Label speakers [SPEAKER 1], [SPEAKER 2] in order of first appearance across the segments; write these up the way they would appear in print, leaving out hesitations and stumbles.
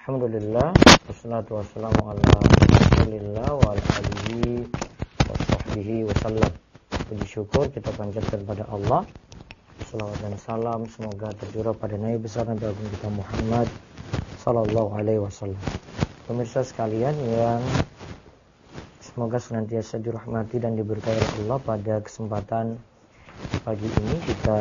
[SPEAKER 1] Alhamdulillah, wassalatu wassalamu ala rasulillah wa ala alihi wa sahbihi wasallam. Puji syukur kita panjatkan kepada Allah. Salawat dan salam semoga tercurah pada Nabi besar Nabi Agung kita Muhammad sallallahu alaihi wasallam. Pemirsa sekalian yang semoga senantiasa dirahmati dan diberkahi oleh Allah, pada kesempatan pagi ini kita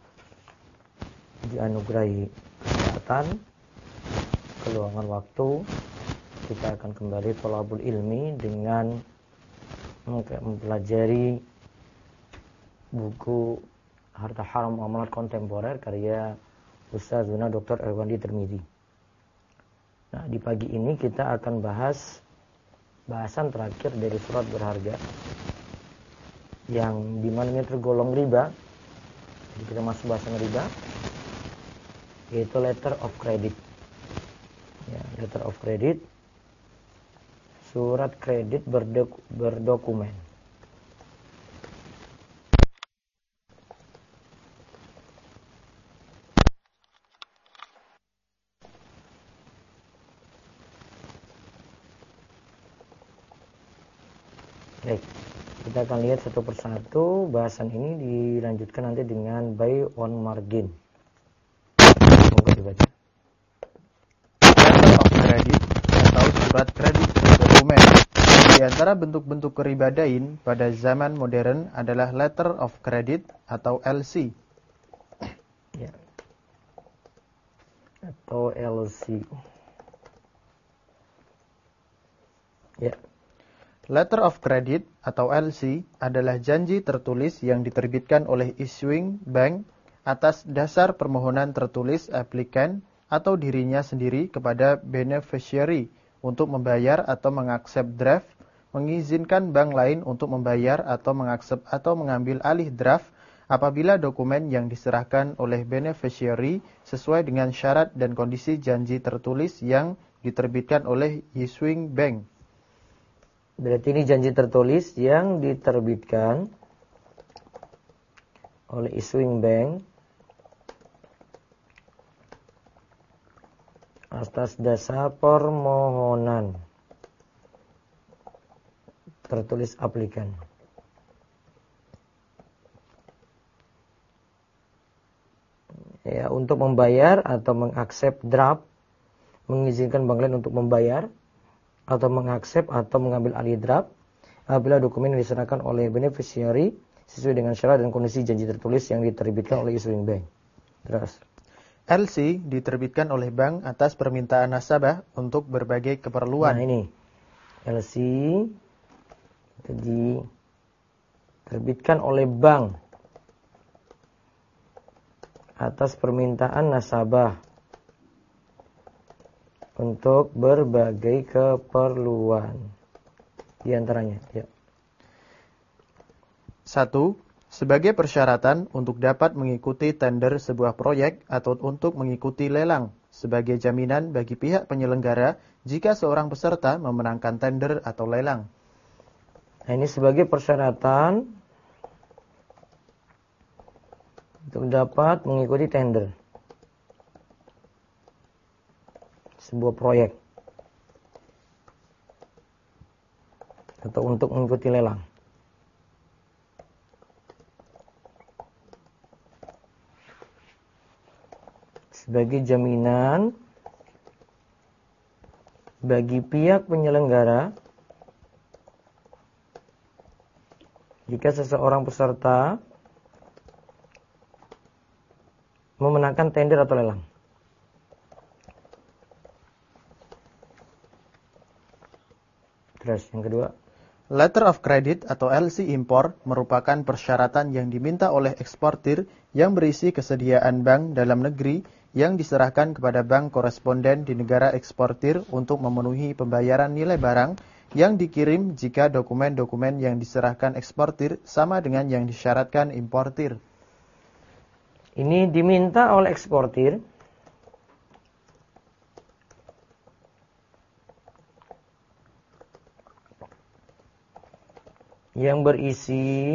[SPEAKER 1] dianugerahi kesehatan, keluangan waktu. Kita akan kembali thalabul ilmi dengan mempelajari buku Harta Haram Muamalat Kontemporer karya Ustazuna Dr. Erwandi Tirmidzi. Nah, di pagi ini kita akan bahas bahasan terakhir dari surat berharga yang dimana ini tergolong riba. Jadi kita masuk bahasan riba, yaitu letter of credit. Ya, letter of credit, surat kredit berdokumen. Baik, kita akan lihat satu persatu. Bahasan ini dilanjutkan nanti dengan buy on margin. Semoga dibaca.
[SPEAKER 2] Kredit atau surat kredit berdokumen. Di antara bentuk-bentuk riba dain pada zaman modern adalah letter of credit atau LC.
[SPEAKER 1] Ya. Atau LC. Ya.
[SPEAKER 2] Letter of credit atau LC adalah janji tertulis yang diterbitkan oleh issuing bank atas dasar permohonan tertulis applicant atau dirinya sendiri kepada beneficiary untuk membayar atau mengaksep draft, mengizinkan bank lain untuk membayar atau mengaksep atau mengambil alih draft apabila dokumen yang diserahkan oleh beneficiary sesuai dengan syarat dan kondisi janji tertulis yang diterbitkan oleh issuing bank.
[SPEAKER 1] Berarti ini janji tertulis yang diterbitkan oleh issuing bank atas dasar permohonan tertulis aplikan. Ya, untuk membayar atau mengaksep draft, mengizinkan bank lain untuk membayar atau mengaksep atau mengambil alih draft apabila dokumen yang diserahkan oleh beneficiary sesuai dengan syarat dan kondisi janji tertulis yang diterbitkan oleh issuing bank. Terus
[SPEAKER 2] LC diterbitkan oleh bank atas permintaan nasabah untuk berbagai keperluan.
[SPEAKER 1] Nah, ini LC diterbitkan oleh bank atas permintaan nasabah untuk berbagai keperluan. Di antaranya, ya.
[SPEAKER 2] 1. Sebagai persyaratan untuk dapat mengikuti tender sebuah proyek atau untuk mengikuti lelang, sebagai jaminan bagi pihak penyelenggara jika seorang peserta memenangkan tender atau lelang.
[SPEAKER 1] Nah, ini sebagai persyaratan untuk dapat mengikuti tender sebuah proyek atau untuk mengikuti lelang. Sebagai jaminan bagi pihak penyelenggara jika seseorang peserta memenangkan tender atau lelang. Terus yang kedua,
[SPEAKER 2] Letter of credit atau LC impor merupakan persyaratan yang diminta oleh eksportir yang berisi kesediaan bank dalam negeri yang diserahkan kepada bank koresponden di negara eksportir untuk memenuhi pembayaran nilai barang yang dikirim jika dokumen-dokumen yang diserahkan eksportir sama dengan yang disyaratkan importir.
[SPEAKER 1] Ini diminta oleh eksportir yang berisi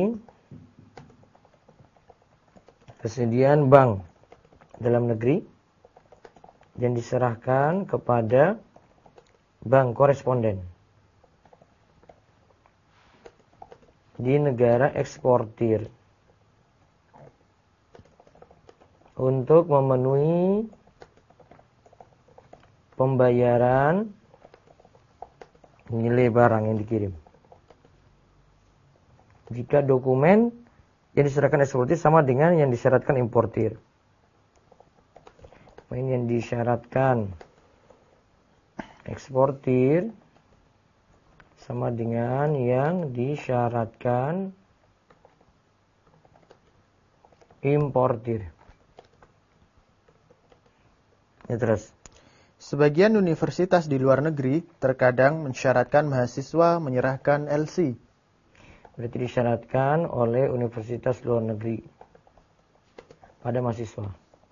[SPEAKER 1] kesediaan bank dalam negeri yang diserahkan kepada bank koresponden di negara eksportir untuk memenuhi pembayaran nilai barang yang dikirim. Jika dokumen yang diserahkan eksportir sama dengan yang disyaratkan importir. Yang disyaratkan eksportir sama dengan yang disyaratkan importir. Ya, terus.
[SPEAKER 2] Sebagian universitas di luar negeri terkadang mensyaratkan mahasiswa menyerahkan LC.
[SPEAKER 1] Berarti disyaratkan oleh universitas luar negeri pada mahasiswa.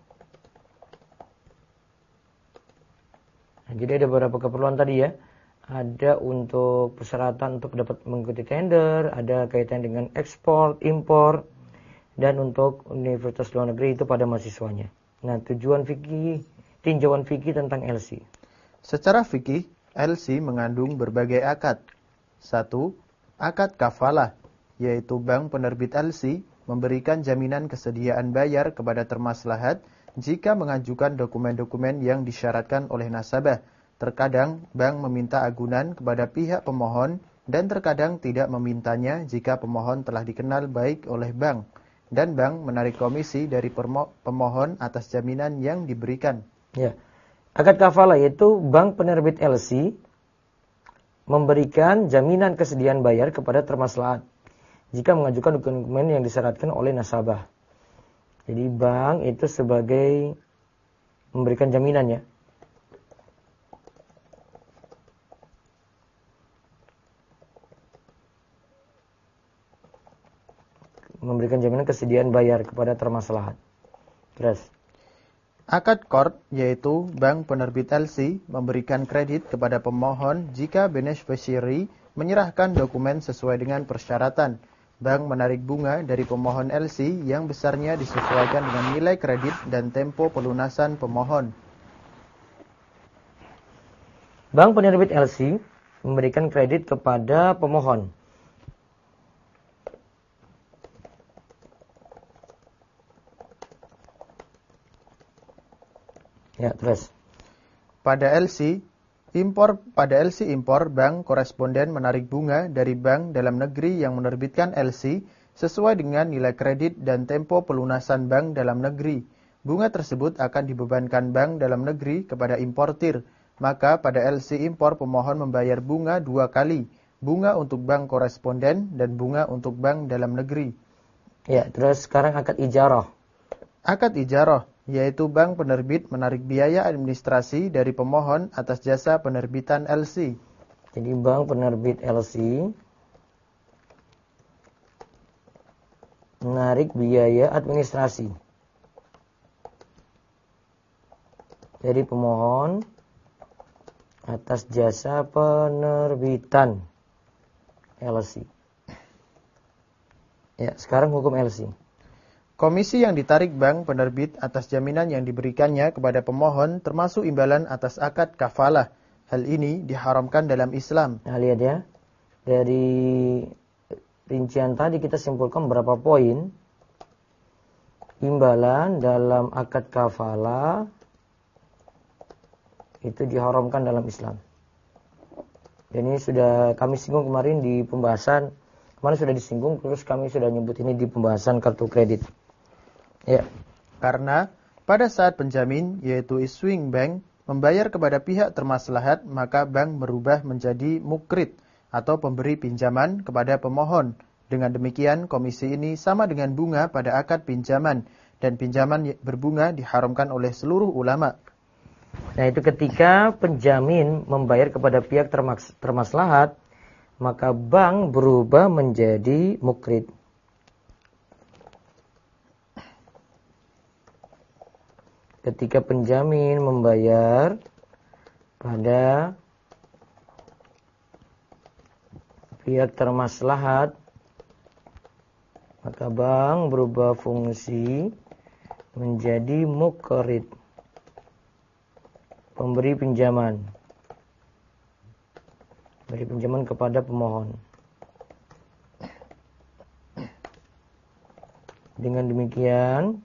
[SPEAKER 1] Nah, jadi ada beberapa keperluan tadi ya. Ada untuk persyaratan untuk dapat mengikuti tender, ada kaitan dengan ekspor, impor, dan untuk universitas luar negeri itu pada mahasiswanya. Nah, tujuan fikih, tinjauan fikih tentang LC.
[SPEAKER 2] Secara fikih, LC mengandung berbagai akad. 1. Akad kafalah, yaitu bank penerbit LC memberikan jaminan kesediaan bayar kepada termaslahat jika mengajukan dokumen-dokumen yang disyaratkan oleh nasabah. Terkadang bank meminta agunan kepada pihak pemohon dan terkadang tidak memintanya jika pemohon telah dikenal baik oleh bank. Dan bank menarik komisi dari pemohon atas jaminan yang diberikan.
[SPEAKER 1] Ya. Akad kafalah yaitu bank penerbit LC memberikan jaminan kesediaan bayar kepada termaslahat jika mengajukan dokumen yang disyaratkan oleh nasabah. Jadi bank itu sebagai memberikan jaminan ya. Memberikan jaminan kesediaan bayar kepada termaslahat. Terus.
[SPEAKER 2] Akad qard yaitu bank penerbit LC memberikan kredit kepada pemohon jika beneficiary menyerahkan dokumen sesuai dengan persyaratan. Bank menarik bunga dari pemohon LC yang besarnya disesuaikan dengan nilai kredit dan tempo pelunasan pemohon.
[SPEAKER 1] Bank penerbit LC memberikan kredit kepada pemohon. Ya, terus.
[SPEAKER 2] Pada LC impor, bank koresponden menarik bunga dari bank dalam negeri yang menerbitkan LC sesuai dengan nilai kredit dan tempo pelunasan bank dalam negeri. Bunga tersebut akan dibebankan bank dalam negeri kepada importir. Maka pada LC impor pemohon membayar bunga 2 kali. Bunga untuk bank koresponden dan bunga untuk bank dalam negeri.
[SPEAKER 1] Ya, terus sekarang akad ijarah.
[SPEAKER 2] Akad ijarah yaitu bank penerbit menarik biaya administrasi dari pemohon atas jasa penerbitan LC.
[SPEAKER 1] Jadi bank penerbit LC menarik biaya administrasi dari pemohon atas jasa penerbitan LC. Ya, sekarang hukum LC.
[SPEAKER 2] Komisi yang ditarik bank penerbit atas jaminan yang diberikannya kepada pemohon termasuk imbalan atas akad kafalah. Hal ini diharamkan dalam Islam.
[SPEAKER 1] Nah, lihat ya. Dari rincian tadi kita simpulkan berapa poin. Imbalan dalam akad kafalah itu diharamkan dalam Islam. Dan ini sudah kami singgung kemarin di pembahasan. Kemarin sudah disinggung, terus kami sudah nyebut ini di pembahasan kartu kredit. Ya.
[SPEAKER 2] Karena pada saat penjamin, yaitu issuing bank, membayar kepada pihak termaslahat, maka bank berubah menjadi mukrid atau pemberi pinjaman kepada pemohon. Dengan demikian, komisi ini sama dengan bunga pada akad pinjaman, dan pinjaman berbunga diharamkan oleh seluruh ulama.
[SPEAKER 1] Nah, itu ketika penjamin membayar kepada pihak termaslahat, maka bank berubah menjadi mukrid. Ketika penjamin membayar pada pihak termaslahat, maka bank berubah fungsi menjadi mukrid. pemberi pinjaman. Beri pinjaman kepada pemohon. Dengan demikian,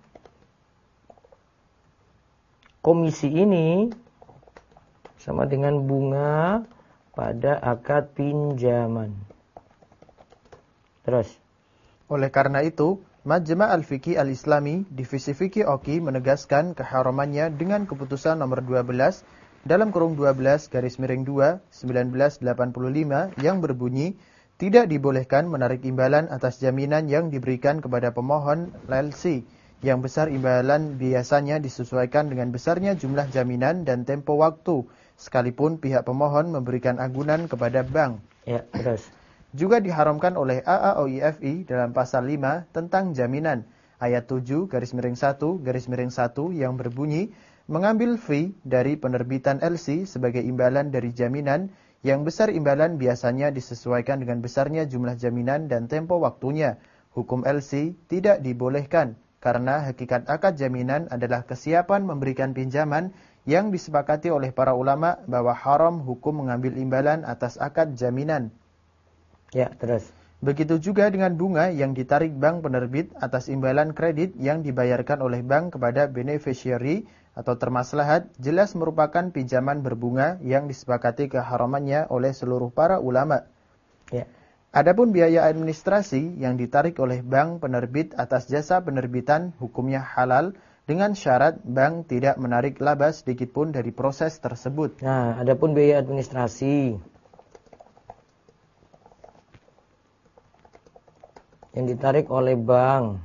[SPEAKER 1] komisi ini sama dengan bunga pada akad pinjaman. Terus.
[SPEAKER 2] Oleh karena itu, Majma' Al-Fiqih Al-Islami, Divisi Fiqih OKI menegaskan keharamannya dengan keputusan nomor 12 dalam kurung 12 garis miring 2 1985 yang berbunyi tidak dibolehkan menarik imbalan atas jaminan yang diberikan kepada pemohon LC yang besar imbalan biasanya disesuaikan dengan besarnya jumlah jaminan dan tempo waktu sekalipun pihak pemohon memberikan agunan kepada bank.
[SPEAKER 1] Ya, terus.
[SPEAKER 2] Juga diharamkan oleh AAOIFI dalam pasal 5 tentang jaminan ayat 7 garis miring 1 garis miring 1 yang berbunyi mengambil fee dari penerbitan LC sebagai imbalan dari jaminan yang besar imbalan biasanya disesuaikan dengan besarnya jumlah jaminan dan tempo waktunya. Hukum LC tidak dibolehkan karena hakikat akad jaminan adalah kesiapan memberikan pinjaman yang disepakati oleh para ulama bahwa haram hukum mengambil imbalan atas akad jaminan.
[SPEAKER 1] Ya, terus.
[SPEAKER 2] Begitu juga dengan bunga yang ditarik bank penerbit atas imbalan kredit yang dibayarkan oleh bank kepada beneficiary atau termaslahat jelas merupakan pinjaman berbunga yang disepakati keharamannya oleh seluruh para ulama.
[SPEAKER 1] Ya.
[SPEAKER 2] Adapun biaya administrasi yang ditarik oleh bank penerbit atas jasa penerbitan hukumnya halal dengan syarat bank tidak menarik laba sedikit pun dari proses tersebut.
[SPEAKER 1] Nah, adapun biaya administrasi yang ditarik oleh bank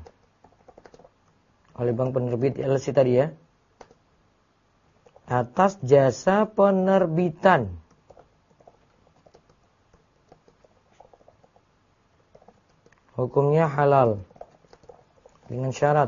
[SPEAKER 1] penerbit LC tadi ya, atas jasa penerbitan hukumnya halal dengan syarat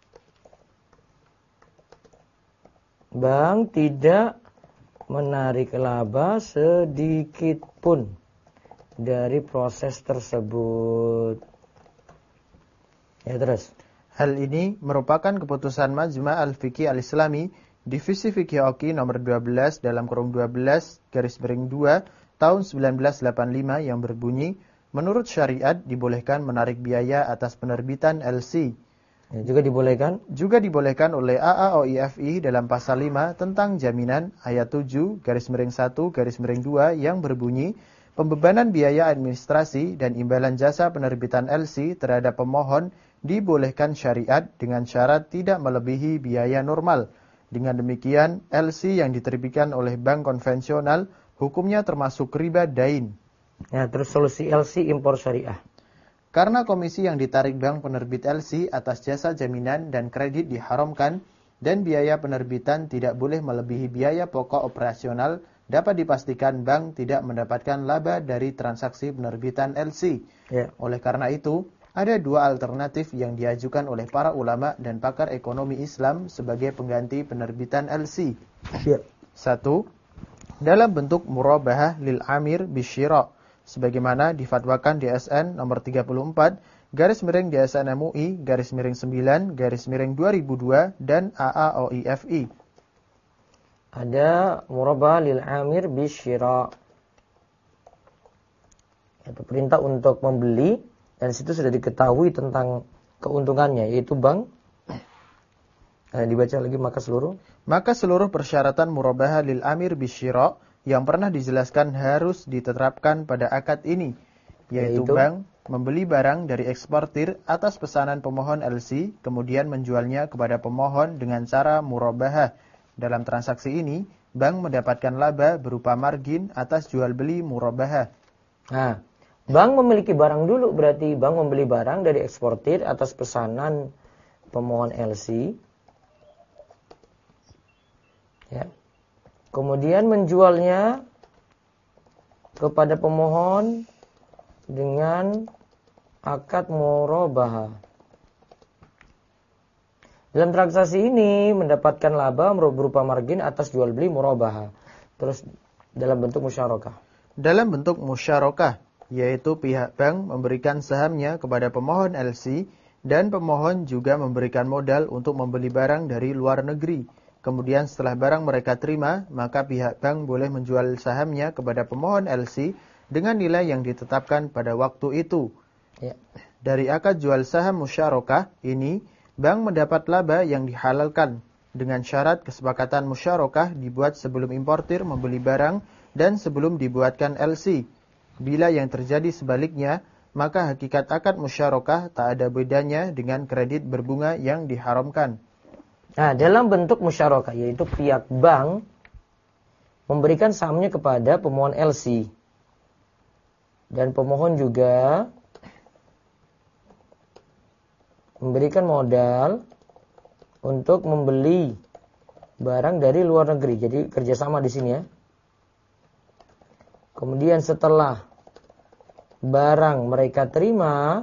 [SPEAKER 1] bank tidak menarik laba sedikit pun dari proses tersebut. Ya, terus.
[SPEAKER 2] Hal ini merupakan keputusan Majma' Al-Fiqih Al-Islami Divisi Fiqih OKI nomor 12 dalam kurung 12 garis miring 2 tahun 1985 yang berbunyi menurut syariat dibolehkan menarik biaya atas penerbitan LC.
[SPEAKER 1] Ya, juga dibolehkan
[SPEAKER 2] oleh AAOIFI dalam pasal 5 tentang jaminan ayat 7 garis miring 1 garis miring 2 yang berbunyi pembebanan biaya administrasi dan imbalan jasa penerbitan LC terhadap pemohon dibolehkan syariat dengan syarat tidak melebihi biaya normal. Dengan demikian, LC yang diterbitkan oleh bank konvensional hukumnya termasuk riba dain.
[SPEAKER 1] Ya, terus solusi LC impor syariah.
[SPEAKER 2] Karena komisi yang ditarik bank penerbit LC atas jasa jaminan dan kredit diharamkan dan biaya penerbitan tidak boleh melebihi biaya pokok operasional, dapat dipastikan bank tidak mendapatkan laba dari transaksi penerbitan LC.
[SPEAKER 1] Ya.
[SPEAKER 2] Oleh karena itu, ada dua alternatif yang diajukan oleh para ulama dan pakar ekonomi Islam sebagai pengganti penerbitan LC.
[SPEAKER 1] Ya.
[SPEAKER 2] 1. Dalam bentuk murabahah lil amir bisyira, sebagaimana difatwakan DSN nomor 34, garis miring DSN MUI, garis miring 9, garis miring 2002, dan AAOIFI.
[SPEAKER 1] Ada murabahah lil amir bisyira, yaitu perintah untuk membeli, dan situ sudah diketahui tentang keuntungannya, yaitu bank. Dibaca lagi
[SPEAKER 2] Maka seluruh persyaratan murabahah lil amir bisyira yang pernah dijelaskan harus diterapkan pada akad ini, yaitu bank membeli barang dari eksportir atas pesanan pemohon LC, kemudian menjualnya kepada pemohon dengan cara murabahah. Dalam transaksi ini, bank mendapatkan laba berupa margin atas jual beli murabahah.
[SPEAKER 1] Nah, bank memiliki barang dulu, berarti bank membeli barang dari eksportir atas pesanan pemohon LC. Ya. Kemudian menjualnya kepada pemohon dengan akad murabahah. Dalam transaksi ini mendapatkan laba berupa margin atas jual beli murabahah. Terus dalam bentuk musyarakah.
[SPEAKER 2] Dalam bentuk musyarakah, yaitu pihak bank memberikan sahamnya kepada pemohon LC dan pemohon juga memberikan modal untuk membeli barang dari luar negeri. kemudian setelah barang mereka terima, maka pihak bank boleh menjual sahamnya kepada pemohon LC dengan nilai yang ditetapkan pada waktu itu.
[SPEAKER 1] Ya.
[SPEAKER 2] Dari akad jual saham musyarakah ini, bank mendapat laba yang dihalalkan dengan syarat kesepakatan musyarakah dibuat sebelum importir membeli barang dan sebelum dibuatkan LC. Bila yang terjadi sebaliknya, maka hakikat akad musyarakah tak ada bedanya dengan kredit berbunga yang diharamkan.
[SPEAKER 1] Nah, dalam bentuk musyarakah, yaitu pihak bank memberikan sahamnya kepada pemohon LC. Dan pemohon juga memberikan modal untuk membeli barang dari luar negeri. Jadi kerjasama di sini ya. Kemudian setelah barang mereka terima,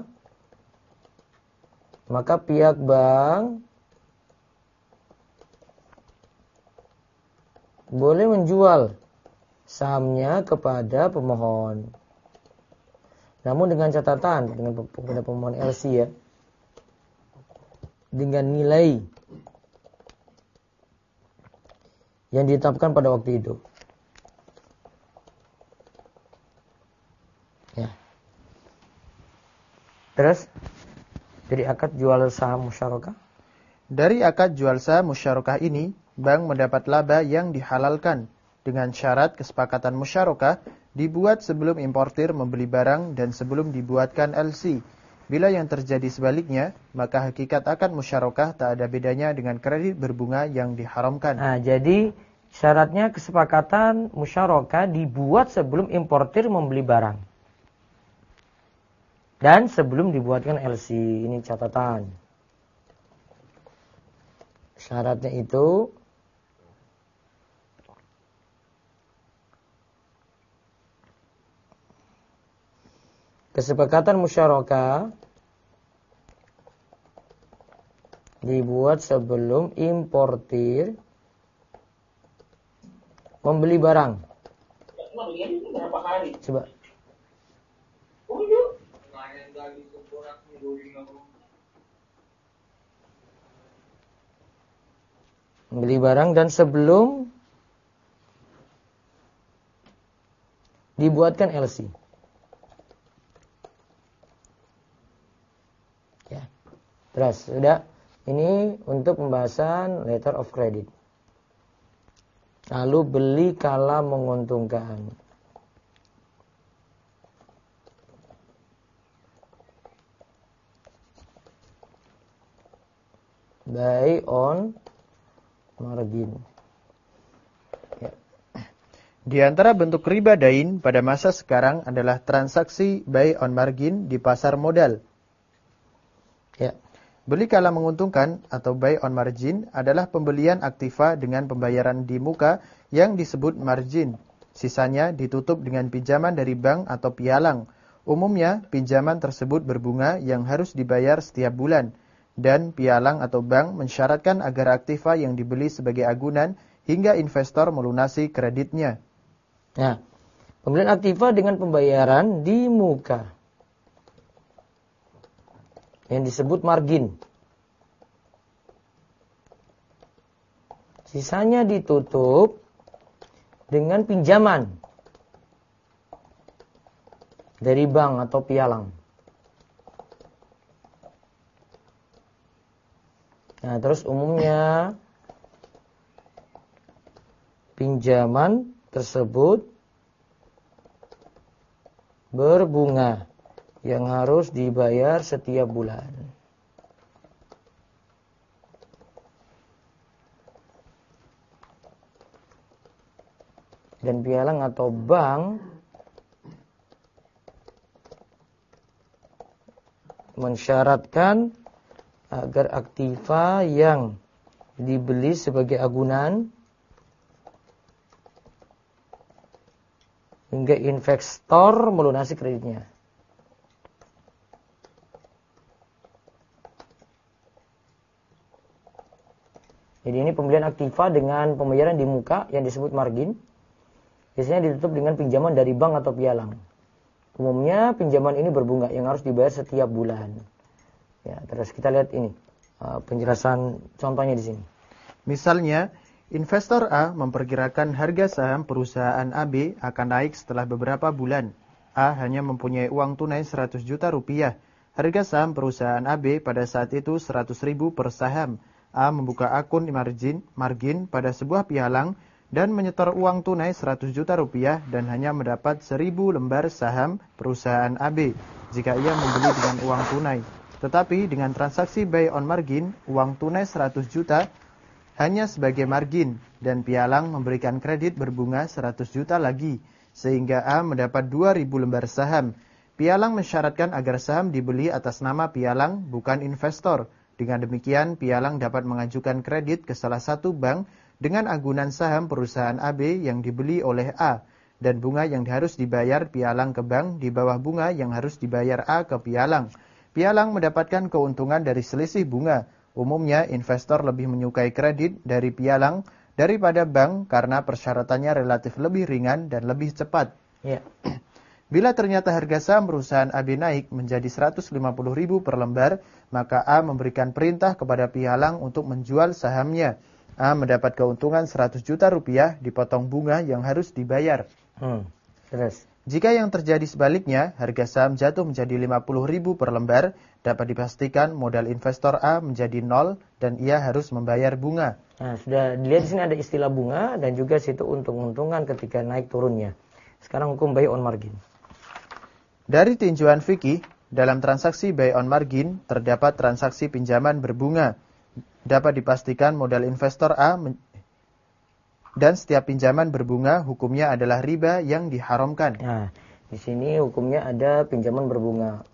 [SPEAKER 1] maka pihak bank boleh menjual sahamnya kepada pemohon. Namun dengan catatan kepada pemohon LC ya, dengan nilai yang ditetapkan pada waktu itu. Ya. Terus dari akad jual saham musyarakah?
[SPEAKER 2] Dari akad jual saham musyarakah ini, bank mendapat laba yang dihalalkan dengan syarat kesepakatan musyarakah dibuat sebelum importir membeli barang dan sebelum dibuatkan LC. Bila yang terjadi sebaliknya, maka hakikat akad musyarakah tak ada bedanya dengan kredit berbunga yang diharamkan.
[SPEAKER 1] Nah, jadi syaratnya kesepakatan musyarakah dibuat sebelum importir membeli barang dan sebelum dibuatkan LC. Ini catatan. Syaratnya itu kesepakatan musyarakah dibuat sebelum importir membeli barang. Coba. Membeli barang dan sebelum dibuatkan LC. Ya. Terus sudah, ini untuk pembahasan letter of credit. Lalu beli kala menguntungkan. Buy on margin. Ya.
[SPEAKER 2] Di antara bentuk riba dain pada masa sekarang adalah transaksi buy on margin di pasar modal.
[SPEAKER 1] Ya.
[SPEAKER 2] Beli kala menguntungkan atau buy on margin adalah pembelian aktiva dengan pembayaran di muka yang disebut margin. Sisanya ditutup dengan pinjaman dari bank atau pialang. Umumnya, pinjaman tersebut berbunga yang harus dibayar setiap bulan. Dan pialang atau bank mensyaratkan agar aktiva yang dibeli sebagai agunan hingga investor melunasi kreditnya.
[SPEAKER 1] Nah, pembelian aktiva dengan pembayaran di muka yang disebut margin. Sisanya ditutup dengan pinjaman dari bank atau pialang. Nah, terus umumnya pinjaman tersebut berbunga yang harus dibayar setiap bulan. Dan pialang atau bank mensyaratkan agar aktiva yang dibeli sebagai agunan hingga investor melunasi kreditnya. Jadi ini pembelian aktiva dengan pembayaran di muka yang disebut margin. Biasanya ditutup dengan pinjaman dari bank atau pialang. Umumnya pinjaman ini berbunga yang harus dibayar setiap bulan. Ya, terus kita lihat ini penjelasan contohnya di sini.
[SPEAKER 2] Misalnya, Investor A memperkirakan harga saham perusahaan AB akan naik setelah beberapa bulan. A hanya mempunyai uang tunai 100 juta rupiah. Harga saham perusahaan AB pada saat itu 100 ribu per saham. A membuka akun margin pada sebuah pialang dan menyetor uang tunai 100 juta rupiah dan hanya mendapat 1000 lembar saham perusahaan AB jika ia membeli dengan uang tunai. Tetapi dengan transaksi buy on margin, uang tunai 100 juta hanya sebagai margin dan pialang memberikan kredit berbunga 100 juta lagi, sehingga A mendapat 2000 lembar saham. Pialang mensyaratkan agar saham dibeli atas nama pialang, bukan investor. Dengan demikian, pialang dapat mengajukan kredit ke salah satu bank dengan agunan saham perusahaan AB yang dibeli oleh A, dan bunga yang harus dibayar pialang ke bank di bawah bunga yang harus dibayar A ke pialang. Pialang mendapatkan keuntungan dari selisih bunga. Umumnya, investor lebih menyukai kredit dari pialang daripada bank karena persyaratannya relatif lebih ringan dan lebih cepat.
[SPEAKER 1] Ya.
[SPEAKER 2] Bila ternyata harga saham perusahaan AB naik menjadi 150 ribu per lembar, maka A memberikan perintah kepada pialang untuk menjual sahamnya. A mendapat keuntungan 100 juta rupiah dipotong bunga yang harus dibayar.
[SPEAKER 1] Terus.
[SPEAKER 2] Jika yang terjadi sebaliknya, harga saham jatuh menjadi 50 ribu per lembar, dapat dipastikan modal investor A menjadi 0 dan ia harus membayar bunga.
[SPEAKER 1] Nah, sudah dilihat di sini ada istilah bunga dan juga situ untung-untungan ketika naik turunnya. Sekarang hukum buy on margin.
[SPEAKER 2] Dari tinjauan fikih, dalam transaksi buy on margin terdapat transaksi pinjaman berbunga. Dapat dipastikan modal investor A dan setiap pinjaman berbunga hukumnya adalah riba yang diharamkan.
[SPEAKER 1] Nah, di sini hukumnya ada pinjaman berbunga.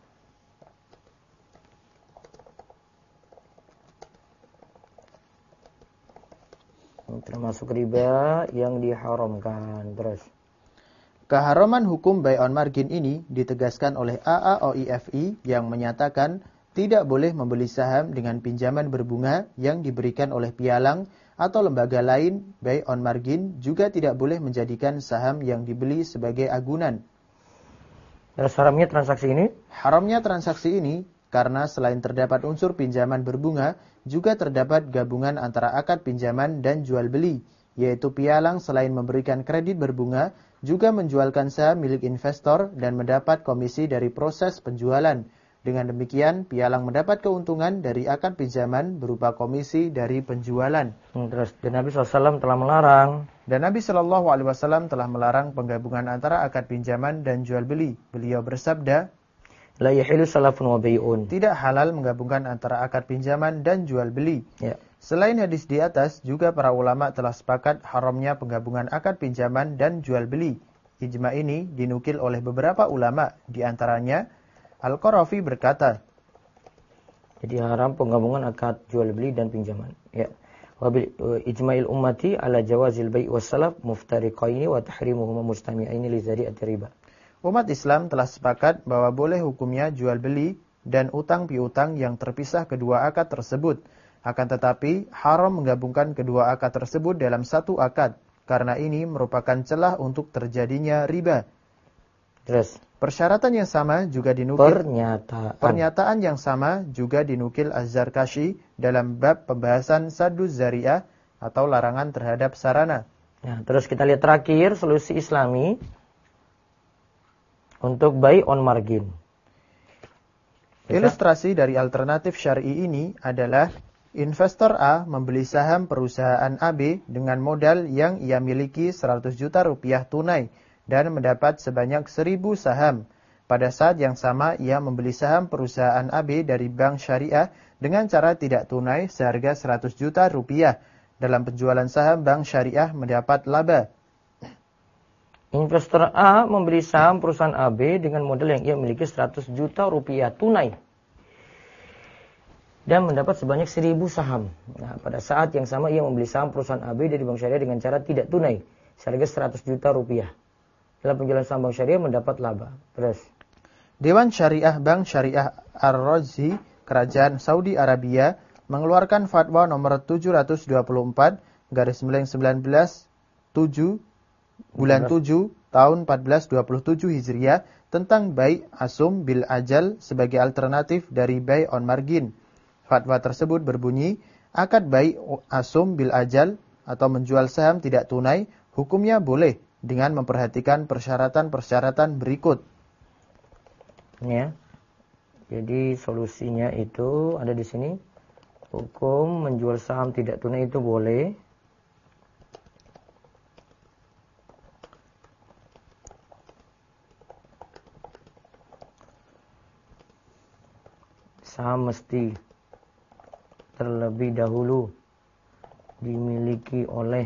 [SPEAKER 1] Termasuk riba yang diharamkan. Terus.
[SPEAKER 2] Keharaman hukum buy on margin ini ditegaskan oleh AAOIFI yang menyatakan tidak boleh membeli saham dengan pinjaman berbunga yang diberikan oleh pialang atau lembaga lain. Buy on margin juga tidak boleh menjadikan saham yang dibeli sebagai agunan.
[SPEAKER 1] Terus haramnya transaksi ini?
[SPEAKER 2] Haramnya transaksi ini karena selain terdapat unsur pinjaman berbunga, juga terdapat gabungan antara akad pinjaman dan jual beli, yaitu pialang selain memberikan kredit berbunga, juga menjualkan saham milik investor dan mendapat komisi dari proses penjualan. Dengan demikian, pialang mendapat keuntungan dari akad pinjaman berupa komisi dari penjualan.
[SPEAKER 1] Terus, dan Nabi SAW telah melarang.
[SPEAKER 2] Dan Nabi SAW telah melarang penggabungan antara akad pinjaman dan jual beli. Beliau bersabda,
[SPEAKER 1] La yahilu salafun wa bay'un.
[SPEAKER 2] tidak halal menggabungkan antara akad pinjaman dan jual beli.
[SPEAKER 1] Ya.
[SPEAKER 2] Selain hadis di atas, juga para ulama telah sepakat haramnya penggabungan akad pinjaman dan jual beli. Ijma ini dinukil oleh beberapa ulama, di antaranya Al-Qarafi berkata,
[SPEAKER 1] jadi haram penggabungan akad jual beli dan pinjaman. Ya. Wabil ijma'il ummati ala jawazil bai' was salaf muftariqaini wa tahrimuhuma mujtami'aini li zari'ati riba.
[SPEAKER 2] Umat Islam telah sepakat bahwa boleh hukumnya jual beli dan utang piutang yang terpisah kedua akad tersebut. Akan tetapi haram menggabungkan kedua akad tersebut dalam satu akad, karena ini merupakan celah untuk terjadinya riba.
[SPEAKER 1] Terus.
[SPEAKER 2] Persyaratan yang sama juga dinukil. Pernyataan yang sama juga dinukil Az-Zarkashi dalam bab pembahasan Sadduz Zari'ah atau larangan terhadap sarana.
[SPEAKER 1] Nah, terus kita lihat terakhir solusi Islami untuk buy on margin.
[SPEAKER 2] Ilustrasi dari alternatif syar'i ini adalah investor A membeli saham perusahaan AB dengan modal yang ia miliki 100 juta rupiah tunai dan mendapat sebanyak 1000 saham. Pada saat yang sama, ia membeli saham perusahaan AB dari bank syariah dengan cara tidak tunai seharga 100 juta rupiah. Dalam penjualan saham, bank syariah mendapat laba.
[SPEAKER 1] Investor A membeli saham perusahaan AB dengan modal yang ia miliki 100 juta rupiah tunai dan mendapat sebanyak 1000 saham. Nah, pada saat yang sama ia membeli saham perusahaan AB dari bank syariah dengan cara tidak tunai seharga 100 juta rupiah. Dalam penjualan saham bank syariah mendapat laba. Terus.
[SPEAKER 2] Dewan Syariah Bank Syariah Ar-Razi, Kerajaan Saudi Arabia, mengeluarkan fatwa nomor 724/19/7 bulan 7 tahun 1427 Hijriah tentang bai' asum bil ajal sebagai alternatif dari bai' on margin. Fatwa tersebut berbunyi, akad bai' asum bil ajal atau menjual saham tidak tunai, hukumnya boleh dengan memperhatikan persyaratan-persyaratan berikut.
[SPEAKER 1] Ya. Jadi solusinya itu ada di sini. Hukum menjual saham tidak tunai itu boleh. Saham mesti terlebih dahulu dimiliki oleh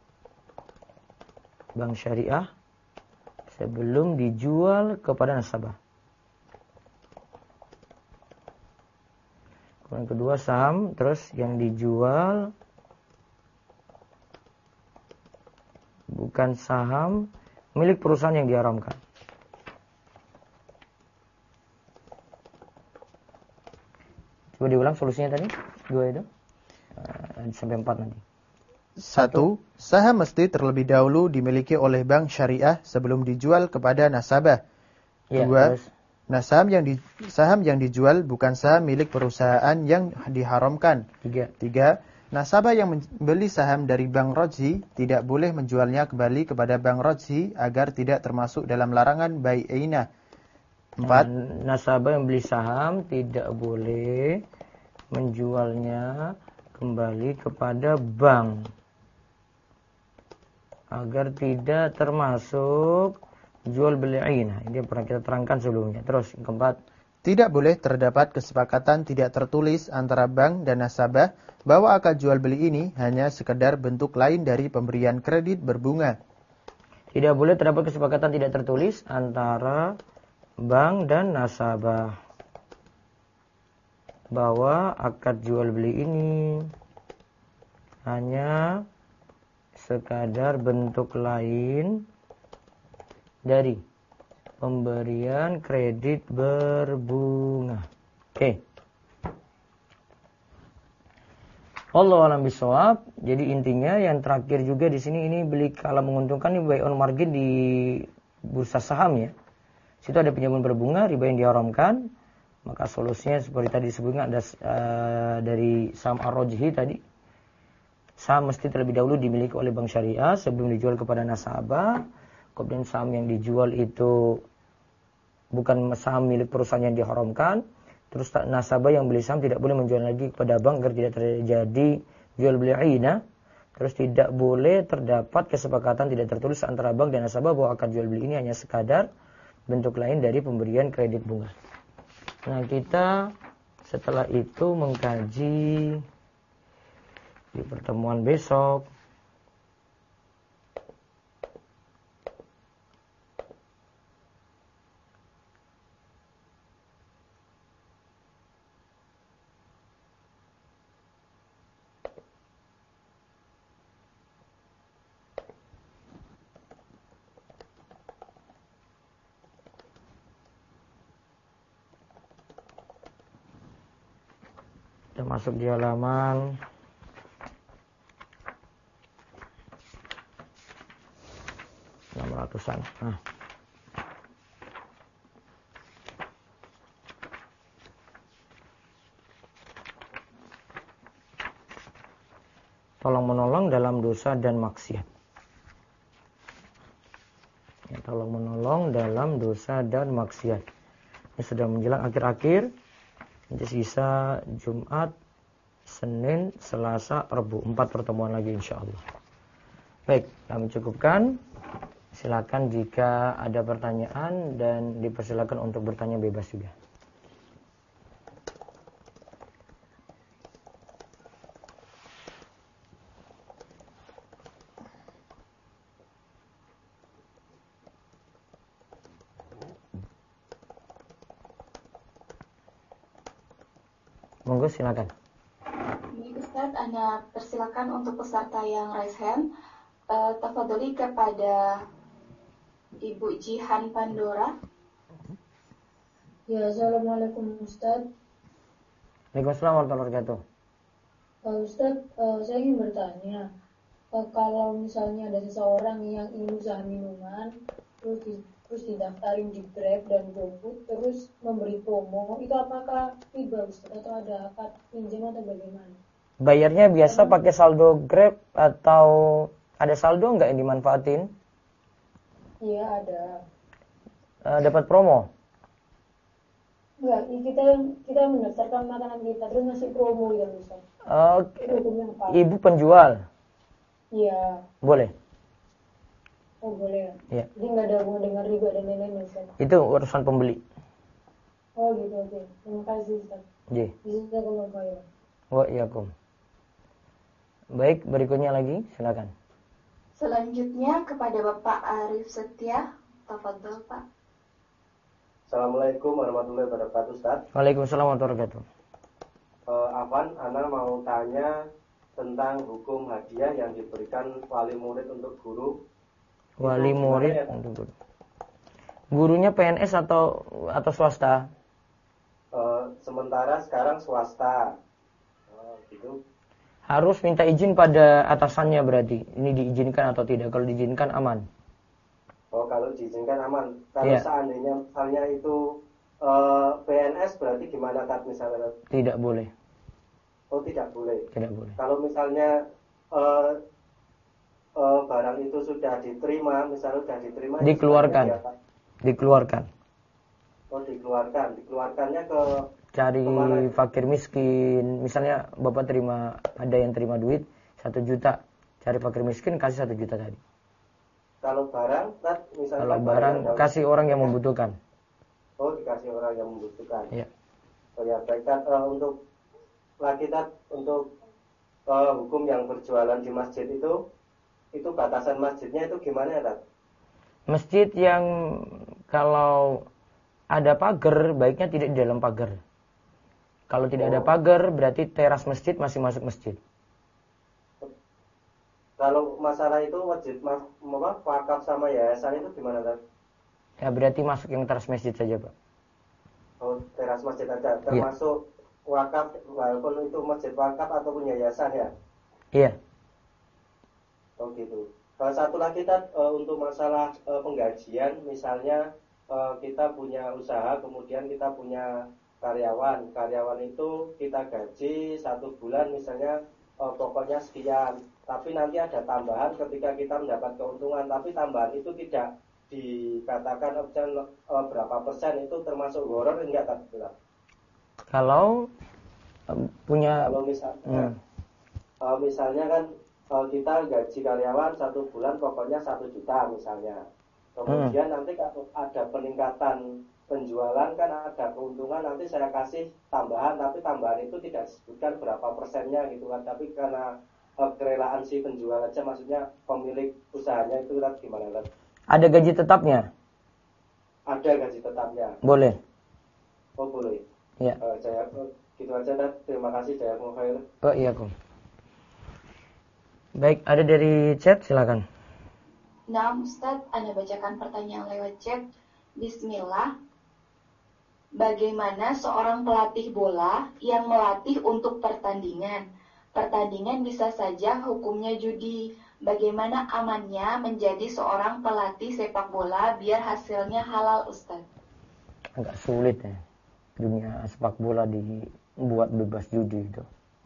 [SPEAKER 1] bank syariah sebelum dijual kepada nasabah. Kemudian kedua, saham terus yang dijual bukan saham milik perusahaan yang diharamkan. Coba diulang solusinya tadi, 2 itu. Sampai 4 nanti.
[SPEAKER 2] 1. Saham mesti terlebih dahulu dimiliki oleh bank syariah sebelum dijual kepada nasabah. 2. Saham yang dijual bukan saham milik perusahaan yang diharamkan. 3. Nasabah yang membeli saham dari Bank Rajhi tidak boleh menjualnya kembali kepada Bank Rajhi agar tidak termasuk dalam larangan bai'inah. 4.
[SPEAKER 1] Nasabah yang beli saham tidak boleh menjualnya kembali kepada bank agar tidak termasuk jual beli ainah. Ini pernah kita terangkan sebelumnya. Terus yang keempat,
[SPEAKER 2] tidak boleh terdapat kesepakatan tidak tertulis antara bank dan nasabah bahwa akad jual beli ini hanya sekedar bentuk lain dari pemberian kredit berbunga.
[SPEAKER 1] Tidak boleh terdapat kesepakatan tidak tertulis antara bank dan nasabah bahwa akad jual beli ini hanya sekadar bentuk lain dari pemberian kredit berbunga. Oke. Wallahu a'lam bishawab. Jadi intinya yang terakhir juga di sini ini beli kalau menguntungkan ini buy on margin di bursa saham ya. Situ ada pinjaman berbunga, riba yang diharamkan. Maka solusinya seperti tadi disebutkan ada dari saham Ar-Rajhi tadi. Saham mesti terlebih dahulu dimiliki oleh bank syariah sebelum dijual kepada nasabah. Kemudian saham yang dijual itu bukan saham milik perusahaan yang diharamkan. Terus nasabah yang beli saham tidak boleh menjual lagi kepada bank agar tidak terjadi jual beli ainah. Terus tidak boleh terdapat kesepakatan tidak tertulis antara bank dan nasabah bahwa akad jual beli ini hanya sekadar bentuk lain dari pemberian kredit bunga. Nah, kita setelah itu mengkaji di pertemuan besok. Kita masuk di halaman 600-an. Nah. Tolong menolong dalam dosa dan maksiat. Ya, tolong menolong dalam dosa dan maksiat. Ini sudah menjelang akhir-akhir. Nanti sisa Jumat, Senin, Selasa, Rabu. 4 pertemuan lagi insya Allah. Baik, kami cukupkan. Silakan jika ada pertanyaan dan dipersilakan untuk bertanya bebas juga. Monggo silakan.
[SPEAKER 3] Ini Ustaz, Anda persilakan untuk peserta yang raise hand. Tafadholi kepada Ibu Jihan Pandora.
[SPEAKER 4] Ya, Assalamualaikum Ustaz.
[SPEAKER 1] Waalaikumsalam warahmatullahi wabarakatuh.
[SPEAKER 4] Ustaz, saya ingin bertanya, kalau misalnya ada seseorang yang ingin usaha minuman, terus didaftarin di Grab dan GoFood, terus memberi promo, itu apakah riba Ustaz atau ada akad pinjam atau bagaimana?
[SPEAKER 1] Bayarnya biasa pakai saldo Grab atau ada saldo nggak yang dimanfaatin?
[SPEAKER 4] Iya ada.
[SPEAKER 1] Dapat promo?
[SPEAKER 4] Enggak, kita mendaftarkan makanan kita terus ngasih promo gitu Ustaz. Itu hukumnya apa?
[SPEAKER 1] Ibu penjual?
[SPEAKER 4] Iya.
[SPEAKER 1] Boleh?
[SPEAKER 4] Oh boleh.
[SPEAKER 1] Iya.
[SPEAKER 4] Jadi nggak ada hubungan dengan riba dan lain-lain Ustaz.
[SPEAKER 1] Itu urusan pembeli.
[SPEAKER 4] Oh gitu, oke. Terima kasih Ustaz.
[SPEAKER 1] Ji.
[SPEAKER 4] Jazakumullah khairan.
[SPEAKER 1] Wa'alaikum. Baik, berikutnya lagi, silakan.
[SPEAKER 3] Selanjutnya kepada Bapak Arif Setia. Tafadhol Pak.
[SPEAKER 5] Assalamualaikum warahmatullahi wabarakatuh, Ustaz.
[SPEAKER 1] Waalaikumsalam warahmatullahi wabarakatuh.
[SPEAKER 5] Afwan, Ana mau tanya tentang hukum hadiah yang diberikan wali murid untuk guru.
[SPEAKER 1] Wali murid untuk guru. Gurunya PNS atau swasta?
[SPEAKER 5] Sementara sekarang swasta. Gitu.
[SPEAKER 1] Harus minta izin pada atasannya berarti. Ini diizinkan atau tidak? Kalau diizinkan aman.
[SPEAKER 5] Oh, kalau diizinkan aman. Kalau
[SPEAKER 1] Iya.
[SPEAKER 5] seandainya misalnya itu PNS berarti gimana Tat misalnya?
[SPEAKER 1] Tidak boleh.
[SPEAKER 5] Oh, tidak boleh.
[SPEAKER 1] Tidak boleh.
[SPEAKER 5] Kalau misalnya barang itu sudah diterima, misalnya sudah diterima,
[SPEAKER 1] Dikeluarkan. Dikeluarkan.
[SPEAKER 5] Oh, dikeluarkan. Dikeluarkannya ke
[SPEAKER 1] Cari
[SPEAKER 5] kemana?
[SPEAKER 1] fakir miskin. Misalnya Bapak ada yang terima duit 1 juta. Cari fakir miskin, kasih 1 juta tadi.
[SPEAKER 5] Kalau barang, misalnya
[SPEAKER 1] Kalau barang, kasih orang yang membutuhkan.
[SPEAKER 5] Oh, dikasih orang yang membutuhkan.
[SPEAKER 1] Ya.
[SPEAKER 5] Oh ya, baik Tat. Untuk hukum yang berjualan di masjid itu batasan masjidnya itu gimana ya, Tat?
[SPEAKER 1] Masjid yang kalau ada pagar, baiknya tidak di dalam pagar. Kalau tidak ada pagar, berarti teras masjid masih masuk masjid.
[SPEAKER 5] Kalau masalah itu masjid wakaf sama yayasan itu gimana, Tat?
[SPEAKER 1] Ya berarti masuk yang teras masjid saja, Pak.
[SPEAKER 5] Oh, teras masjid aja, termasuk wakaf, walaupun itu masjid wakaf ataupun yayasan ya?
[SPEAKER 1] Iya.
[SPEAKER 5] Oh gitu. Satu lagi Tat, untuk masalah penggajian, misalnya kita punya usaha, kemudian kita punya karyawan itu kita gaji 1 bulan misalnya pokoknya sekian, tapi nanti ada tambahan ketika kita mendapat keuntungan, tapi tambahan itu tidak dikatakan berapa persen, itu termasuk gharar enggak Tat?
[SPEAKER 1] Kalau punya
[SPEAKER 5] Kalau misalnya kan kita gaji karyawan 1 bulan pokoknya 1 juta misalnya, kemudian nanti kalau ada peningkatan penjualan kan ada keuntungan, nanti saya kasih tambahan, tapi tambahan itu tidak disebutkan berapa persennya gitu kan, tapi karena kerelaan si penjual aja, maksudnya pemilik usahanya itu kan gimana kan?
[SPEAKER 1] ada gaji tetapnya?
[SPEAKER 5] Ada gaji tetapnya.
[SPEAKER 1] Boleh.
[SPEAKER 5] Oh boleh.
[SPEAKER 1] Ya.
[SPEAKER 5] Gitu aja Tat. Terima kasih, jazakumullah khairan.
[SPEAKER 1] Oh iya, Kom. Baik, ada dari chat, silakan.
[SPEAKER 3] Nah, Ustadz, Anda bacakan pertanyaan lewat chat. Bismillah. Bagaimana seorang pelatih bola yang melatih untuk pertandingan? Pertandingan bisa saja hukumnya judi. Bagaimana amannya menjadi seorang pelatih sepak bola biar hasilnya halal, Ustadz?
[SPEAKER 1] Agak sulit ya. Dunia sepak bola dibuat bebas judi itu.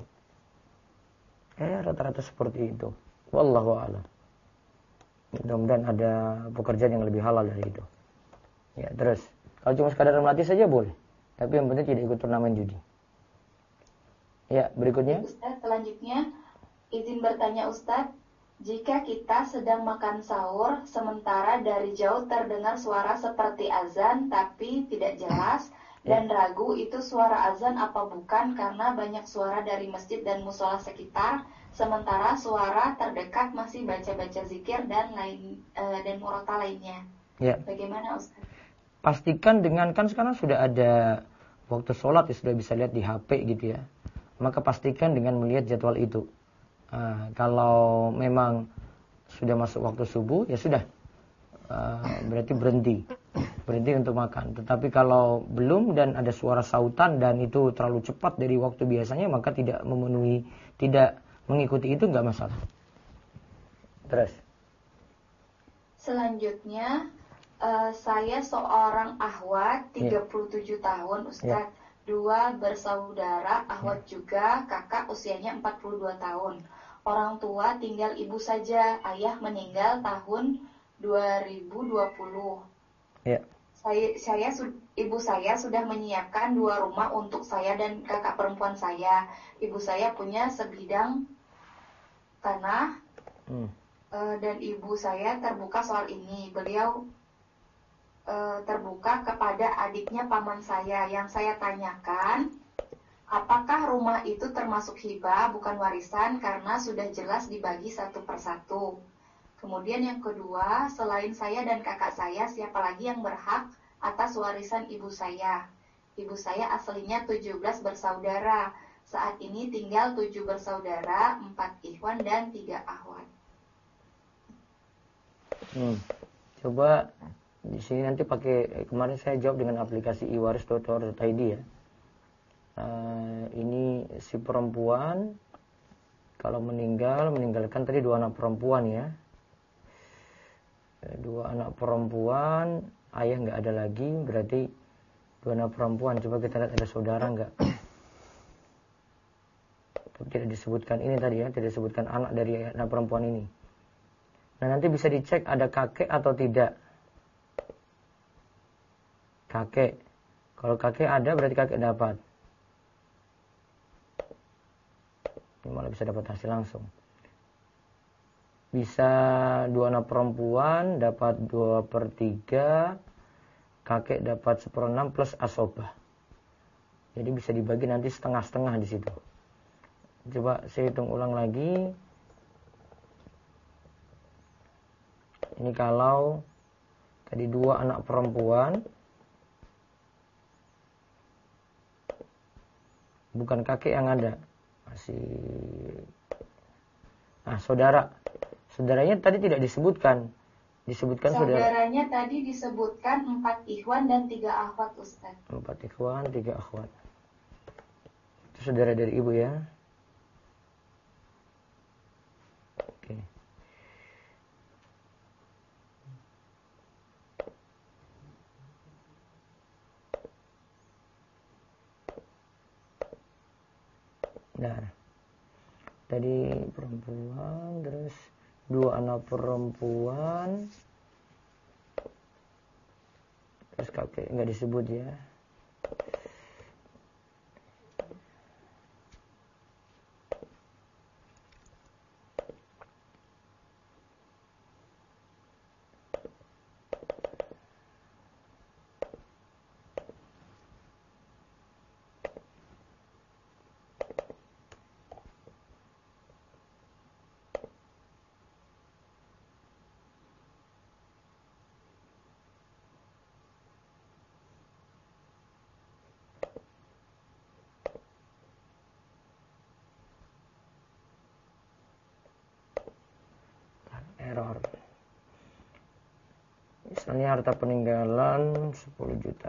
[SPEAKER 1] Rata-rata seperti itu. Wallahu a'lam. Mudah-mudahan ada pekerjaan yang lebih halal dari itu. Ya, terus kalau cuma sekadar melatih saja boleh. Tapi yang penting tidak ikut turnamen judi. Ya, berikutnya.
[SPEAKER 3] Ustadz, selanjutnya izin bertanya Ustadz, jika kita sedang makan sahur sementara dari jauh terdengar suara seperti azan tapi tidak jelas dan ragu itu suara azan apa bukan karena banyak suara dari masjid dan musola sekitar, sementara suara terdekat masih baca-baca zikir dan murota lainnya.
[SPEAKER 1] Ya.
[SPEAKER 3] Bagaimana Ustaz?
[SPEAKER 1] Pastikan dengan, kan sekarang sudah ada waktu sholat ya, sudah bisa lihat di HP gitu ya. Maka pastikan dengan melihat jadwal itu. Kalau memang sudah masuk waktu subuh ya sudah, berarti berhenti untuk makan. Tetapi kalau belum dan ada suara sautan dan itu terlalu cepat dari waktu biasanya, maka tidak mengikuti itu nggak masalah. Terus
[SPEAKER 3] selanjutnya saya seorang ahwat 37 tahun Ustaz. 2 bersaudara, akhwat juga, kakak usianya 42 tahun. Orang tua tinggal ibu saja, ayah meninggal tahun 2020.
[SPEAKER 1] Ya.
[SPEAKER 3] Ibu saya sudah menyiapkan 2 rumah untuk saya dan kakak perempuan saya. Ibu saya punya sebidang tanah dan ibu saya terbuka soal ini. Beliau terbuka kepada adiknya paman saya. Yang saya tanyakan, apakah rumah itu termasuk hibah bukan warisan karena sudah jelas dibagi satu persatu. Kemudian yang kedua, selain saya dan kakak saya, siapa lagi yang berhak atas warisan ibu saya? Ibu saya aslinya 17 bersaudara. Saat ini tinggal 7 bersaudara, 4 ikhwan dan 3 akhwat.
[SPEAKER 1] Coba di sini nanti pakai, kemarin saya jawab dengan aplikasi iwaris.or.id ya. Ini si perempuan kalau meninggalkan tadi 2 anak perempuan ya. 2 anak perempuan, ayah nggak ada lagi, berarti 2 anak perempuan. Coba kita lihat ada saudara nggak? Tapi tidak disebutkan ini tadi ya, tidak disebutkan anak dari anak perempuan ini. Nah nanti bisa dicek ada kakek atau tidak. Kakek, kalau kakek ada berarti kakek dapat. Ini malah bisa dapat hasil langsung. Bisa 2 anak perempuan dapat 2/3, kakek dapat 1/6 plus asobah. Jadi bisa dibagi nanti setengah-setengah di situ. Coba saya hitung ulang lagi. Ini kalau tadi 2 anak perempuan, bukan kakek yang ada, masih saudaranya tadi tidak disebutkan.
[SPEAKER 3] Saudaranya tadi disebutkan 4 ikhwan dan 3 akhwat, Ustaz.
[SPEAKER 1] 4 ikhwan, 3 akhwat. Itu saudara dari ibu ya. Oke. Nah, tadi perempuan, terus 2 anak perempuan, terus kakek nggak disebut ya. Error. Misalnya harta peninggalan 10 juta.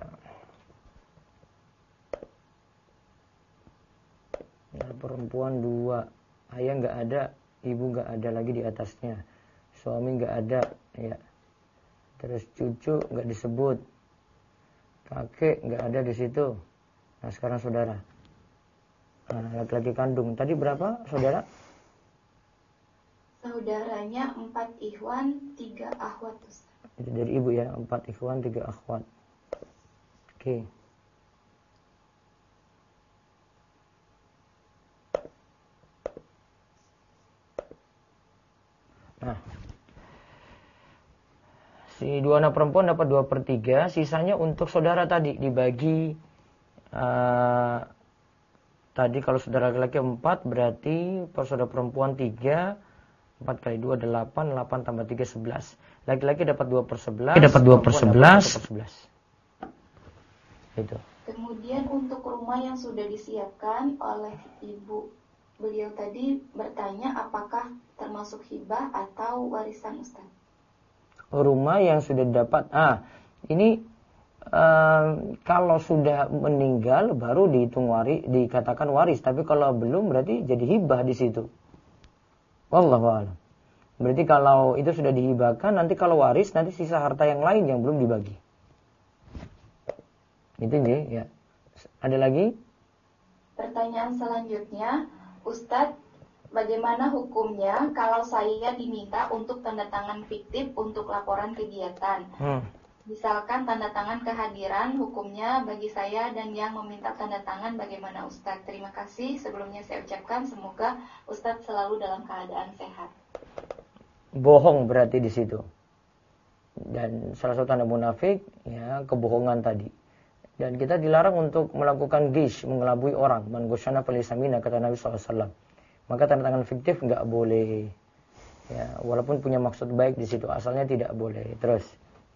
[SPEAKER 1] Nah, perempuan 2, ayah nggak ada, ibu nggak ada lagi di atasnya, suami nggak ada, ya. Terus cucu nggak disebut, kakek nggak ada di situ. Nah sekarang saudara. Nah, laki-laki kandung tadi berapa saudara?
[SPEAKER 3] Saudaranya 4 ikhwan, 3 akhwat, Ustaz.
[SPEAKER 1] Itu dari ibu ya, 4 ikhwan, 3 akhwat. Oke. Nah, si 2 anak perempuan dapat 2/3, sisanya untuk saudara tadi dibagi. Tadi kalau saudara laki-laki 4, berarti saudara perempuan 3. 4 kali 2 8, 8 tambah 3 11. Laki-laki dapat 2/11, dapat 2/11. Itu.
[SPEAKER 3] Kemudian untuk rumah yang sudah disiapkan oleh ibu beliau tadi bertanya apakah termasuk hibah atau warisan, Ustaz?
[SPEAKER 1] Rumah yang sudah dapat, ini kalau sudah meninggal baru dihitung dikatakan waris, tapi kalau belum berarti jadi hibah di situ. Wallahu a'lam. Berarti kalau itu sudah dihibahkan, nanti kalau waris nanti sisa harta yang lain yang belum dibagi. Itu ya. Ada lagi?
[SPEAKER 3] Pertanyaan selanjutnya, Ustadz, bagaimana hukumnya kalau saya diminta untuk tanda tangan fiktif untuk laporan kegiatan? Misalkan tanda tangan kehadiran, hukumnya bagi saya dan yang meminta tanda tangan bagaimana Ustadz? Terima kasih. Sebelumnya saya ucapkan semoga Ustadz selalu dalam keadaan sehat.
[SPEAKER 1] Bohong berarti di situ. Dan salah satu tanda munafik, ya, kebohongan tadi. Dan kita dilarang untuk melakukan gish, mengelabui orang. Man ghusyana falaysa minna, kata Nabi SAW. Maka tanda tangan fiktif nggak boleh. Ya, walaupun punya maksud baik di situ, asalnya tidak boleh. Terus.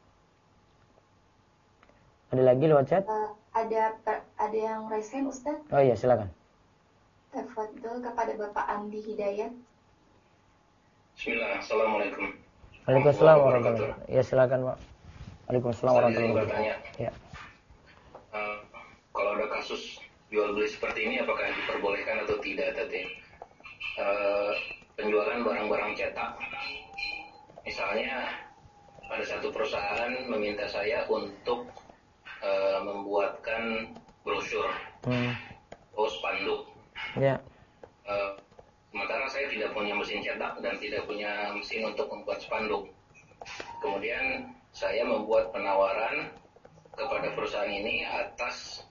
[SPEAKER 1] Ada lagi lewat chat?
[SPEAKER 3] Ada yang raise hand, Ustadz?
[SPEAKER 1] Oh iya, silakan.
[SPEAKER 3] Tafadhol kepada Bapak Andi Hidayat.
[SPEAKER 6] Bismillah, Assalamualaikum.
[SPEAKER 1] Waalaikumsalam warahmatullahi wabarakatuh. Ya, silakan, Pak. Waalaikumsalam warahmatullahi wabarakatuh. Ya.
[SPEAKER 6] Kalau ada kasus jual beli seperti ini, apakah diperbolehkan atau tidak tadi? Penjualan barang-barang cetak. Misalnya ada satu perusahaan meminta saya untuk membuatkan brosur atau spanduk.
[SPEAKER 1] Ya.
[SPEAKER 6] Sementara saya tidak punya mesin cetak dan tidak punya mesin untuk membuat spanduk. Kemudian saya membuat penawaran kepada perusahaan ini atas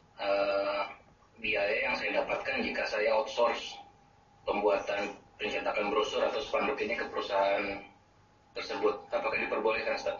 [SPEAKER 6] biaya yang saya dapatkan jika saya outsource pembuatan pencetakan brosur atau spanduk ini ke perusahaan tersebut. Apakah diperbolehkan, Ustaz?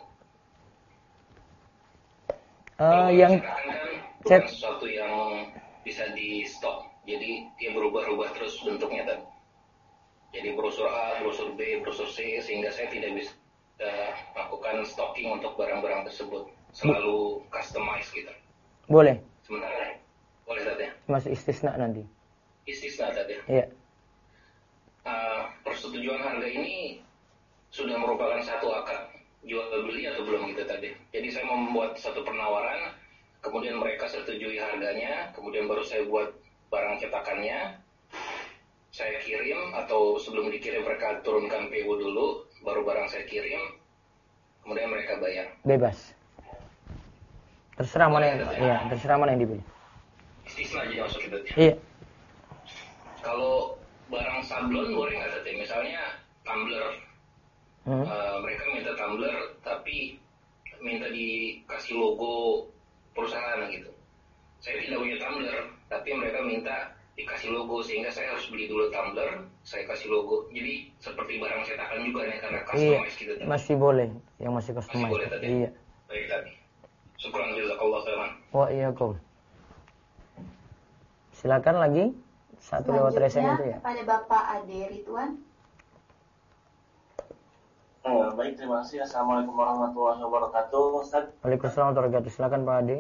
[SPEAKER 1] Yang
[SPEAKER 6] bukan sesuatu yang bisa di stok, jadi dia berubah-ubah terus bentuknya, kan? Jadi brosur A, brosur B, brosur C, sehingga saya tidak bisa melakukan stocking untuk barang-barang tersebut, selalu customize gitu.
[SPEAKER 1] Boleh.
[SPEAKER 6] Sementara boleh saja.
[SPEAKER 1] Masih istisna nanti.
[SPEAKER 6] Istisna saja.
[SPEAKER 1] Iya.
[SPEAKER 6] Persetujuan harga ini sudah merupakan satu akad jual beli atau belum gitu tadi. Jadi saya membuat satu penawaran, kemudian mereka setujui harganya, kemudian baru saya buat barang cetakannya, saya kirim, atau sebelum dikirim mereka turunkan PO dulu, baru barang saya kirim, kemudian mereka bayar.
[SPEAKER 1] Bebas. Terserah mana yang, ya, terserah mana yang dibeli.
[SPEAKER 6] Istisna aja maksud kita.
[SPEAKER 1] Iya.
[SPEAKER 6] Kalau barang sablon boleh nggak tadi? Misalnya tumbler. Mereka minta tumbler tapi minta dikasih logo perusahaan gitu. Saya tidak punya tumbler, tapi mereka minta dikasih logo, sehingga saya harus beli dulu tumbler, saya kasih logo. Jadi seperti barang cetakan juga nih, karena customize gitu.
[SPEAKER 1] Masih boleh, yang masih customize.
[SPEAKER 6] Masih boleh tadi.
[SPEAKER 1] Iya.
[SPEAKER 6] Baik tadi. Syukran jazakallahu khairan.
[SPEAKER 1] Wa iyyakum. Silakan lagi. Satu lewat resen itu ya.
[SPEAKER 3] Pada Bapak Ade Ridwan.
[SPEAKER 5] Baik, terima kasih. Assalamualaikum warahmatullahi wabarakatuh, Ustaz.
[SPEAKER 1] Waalaikumsalam warahmatullahi wabarakatuh. Silakan Pak Ade.